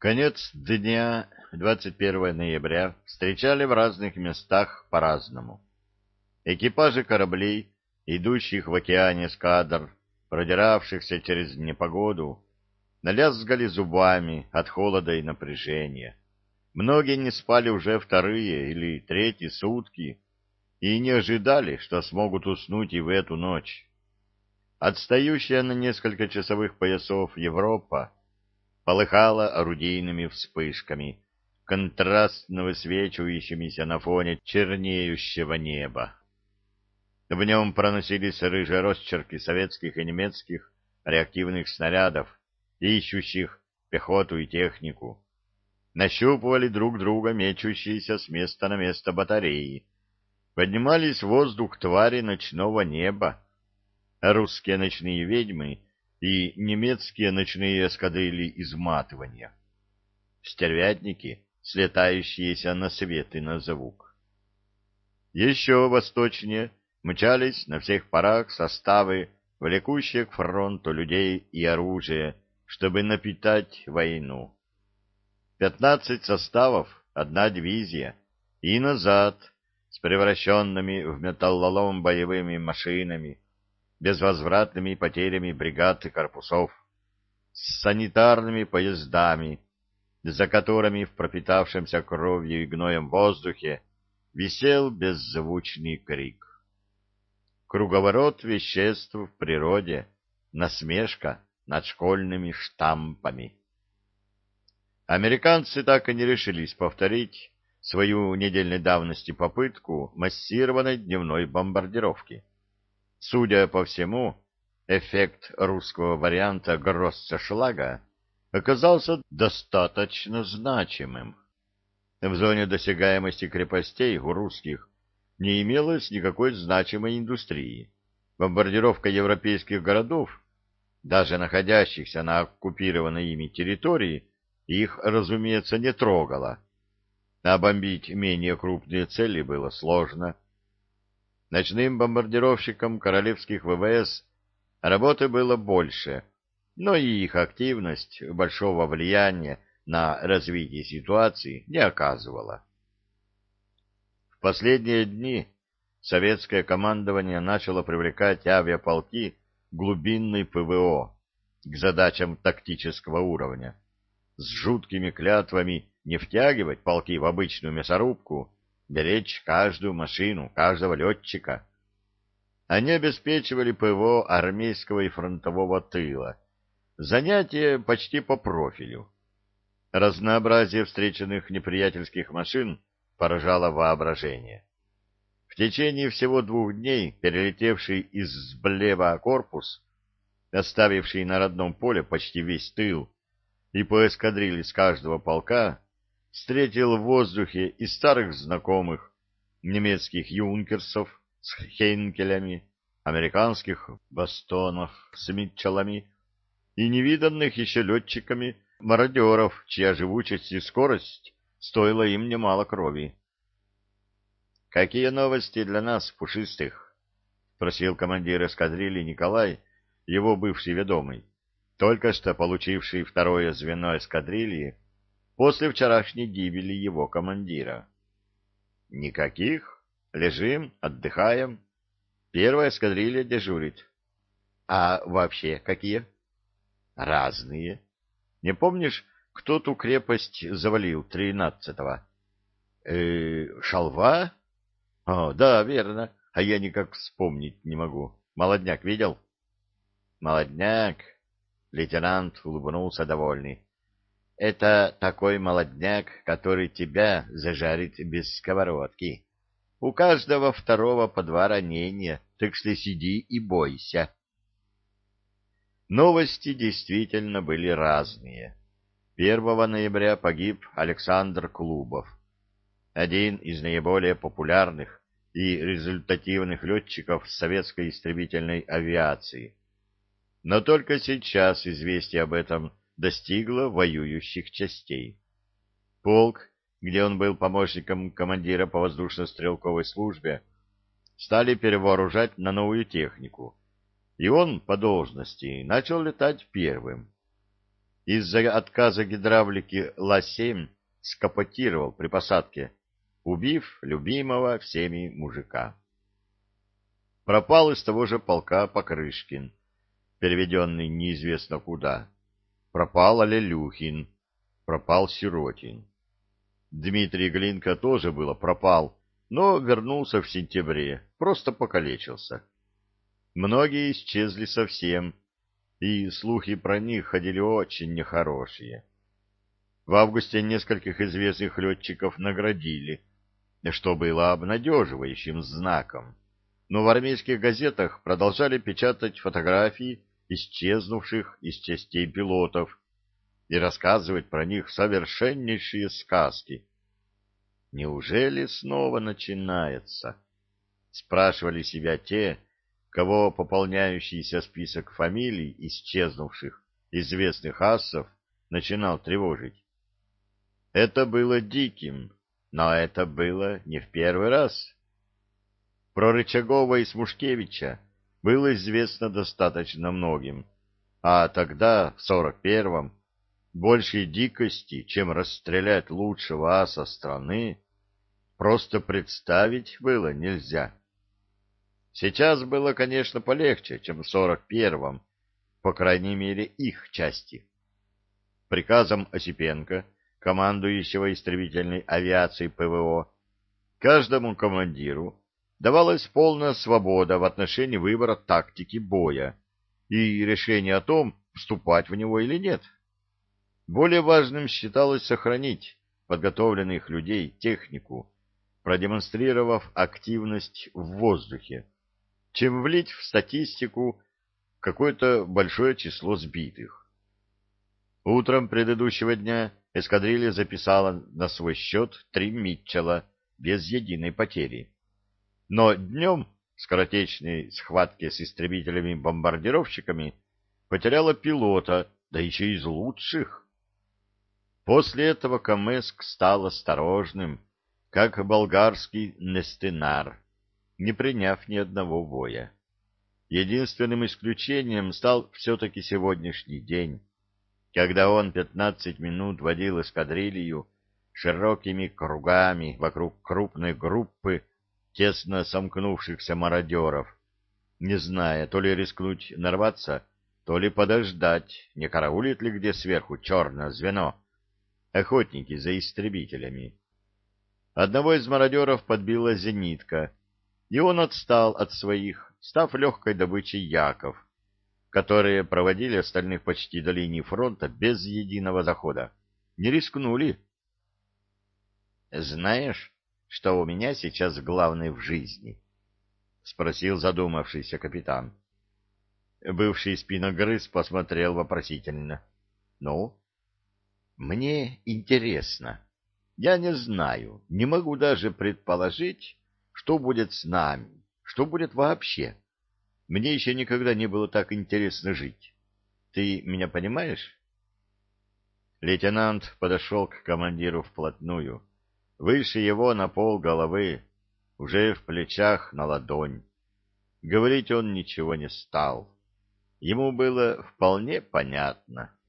Конец дня 21 ноября встречали в разных местах по-разному. Экипажи кораблей, идущих в океане эскадр, продиравшихся через непогоду, налязгали зубами от холода и напряжения. Многие не спали уже вторые или третьи сутки и не ожидали, что смогут уснуть и в эту ночь. Отстающая на несколько часовых поясов Европа полыхала орудийными вспышками, контрастно высвечивающимися на фоне чернеющего неба. В нем проносились рыжие росчерки советских и немецких реактивных снарядов, ищущих пехоту и технику. Нащупывали друг друга мечущиеся с места на место батареи. Поднимались в воздух твари ночного неба. Русские ночные ведьмы и немецкие ночные эскадрильи изматывания. Стервятники, слетающиеся на свет и на звук. Еще восточнее мчались на всех парах составы, влекущие к фронту людей и оружие, чтобы напитать войну. 15 составов, одна дивизия, и назад, с превращенными в металлолом боевыми машинами, безвозвратными потерями бригад и корпусов, с санитарными поездами, за которыми в пропитавшемся кровью и гноем воздухе висел беззвучный крик. Круговорот веществ в природе, насмешка над школьными штампами. Американцы так и не решились повторить свою недельной давности попытку массированной дневной бомбардировки. Судя по всему, эффект русского варианта Гросса-Шлага оказался достаточно значимым. В зоне досягаемости крепостей у русских не имелось никакой значимой индустрии. Бомбардировка европейских городов, даже находящихся на оккупированной ими территории, их, разумеется, не трогала. А бомбить менее крупные цели было сложно. Ночным бомбардировщикам королевских ВВС работы было больше, но и их активность большого влияния на развитие ситуации не оказывала. В последние дни советское командование начало привлекать авиаполки глубинной ПВО к задачам тактического уровня, с жуткими клятвами не втягивать полки в обычную мясорубку, беречь каждую машину, каждого летчика. Они обеспечивали ПВО армейского и фронтового тыла. Занятие почти по профилю. Разнообразие встреченных неприятельских машин поражало воображение. В течение всего 2 дней перелетевший из Блева корпус, оставивший на родном поле почти весь тыл, и по эскадрилье с каждого полка, встретил в воздухе и старых знакомых немецких юнкерсов с хейнкелями, американских бастонов с митчеллами и невиданных еще летчиками мародеров, чья живучесть и скорость стоила им немало крови. — Какие новости для нас, пушистых? — спросил командир эскадрильи Николай, его бывший ведомый, только что получивший второе звено эскадрильи после вчерашней гибели его командира. — Никаких. Лежим, отдыхаем. Первая эскадрилья дежурит. — А вообще какие? — Разные. Не помнишь, кто ту крепость завалил 13-го? Шалва? — О, да, верно. А я никак вспомнить не могу. Молодняк видел? — Молодняк. Лейтенант улыбнулся довольный. — Это такой молодняк, который тебя зажарит без сковородки. У каждого второго по 2 ранения, так что сиди и бойся. Новости действительно были разные. 1 ноября погиб Александр Клубов, один из наиболее популярных и результативных летчиков советской истребительной авиации. Но только сейчас известие об этом достигло воюющих частей. Полк, где он был помощником командира по воздушно-стрелковой службе, стали перевооружать на новую технику, и он по должности начал летать первым. из-за отказа гидравлики Ла-7 скапотировал при посадке, убив любимого всеми мужика. Пропал из того же полка Покрышкин, переведенный неизвестно куда. Пропал Алелюхин, пропал Сиротин. Дмитрий Глинка тоже было пропал, но вернулся в сентябре, просто покалечился. Многие исчезли совсем, и слухи про них ходили очень нехорошие. В августе нескольких известных летчиков наградили, что было обнадеживающим знаком. Но в армейских газетах продолжали печатать фотографии исчезнувших из частей пилотов и рассказывать про них совершеннейшие сказки. Неужели снова начинается? Спрашивали себя те, кого пополняющийся список фамилий исчезнувших известных асов начинал тревожить. Это было диким, но это было не в первый раз. Про Рычагова и Смушкевича было известно достаточно многим, а тогда, в 41-м, большей дикости, чем расстрелять лучшего аса страны, просто представить было нельзя. Сейчас было, конечно, полегче, чем в 41-м, по крайней мере, их части. Приказом Осипенко, командующего истребительной авиацией ПВО, каждому командиру давалась полная свобода в отношении выбора тактики боя и решения о том, вступать в него или нет. Более важным считалось сохранить подготовленных людей, технику, продемонстрировав активность в воздухе, чем влить в статистику какое-то большое число сбитых. Утром предыдущего дня эскадрилья записала на свой счет 3 Митчелла без единой потери. Но днем в скоротечной схватке с истребителями-бомбардировщиками потеряла пилота, да еще из лучших. После этого Камэск стал осторожным, как болгарский Нестенар, не приняв ни одного боя. Единственным исключением стал все-таки сегодняшний день, когда он 15 минут водил эскадрилью широкими кругами вокруг крупной группы тесно сомкнувшихся мародеров, не зная, то ли рискнуть нарваться, то ли подождать, не караулит ли где сверху черное звено, охотники за истребителями. Одного из мародеров подбила зенитка, и он отстал от своих, став легкой добычей яков, которые проводили остальных почти до линии фронта без единого захода. Не рискнули. «Знаешь, что у меня сейчас главное в жизни?» — спросил задумавшийся капитан. Бывший спиногрыз посмотрел вопросительно. «Ну?» «Мне интересно. Я не знаю, не могу даже предположить, что будет с нами, что будет вообще. Мне еще никогда не было так интересно жить. Ты меня понимаешь?» Лейтенант подошел к командиру вплотную. Выше его на полголовы, уже в плечах на ладонь. Говорить он ничего не стал. Ему было вполне понятно.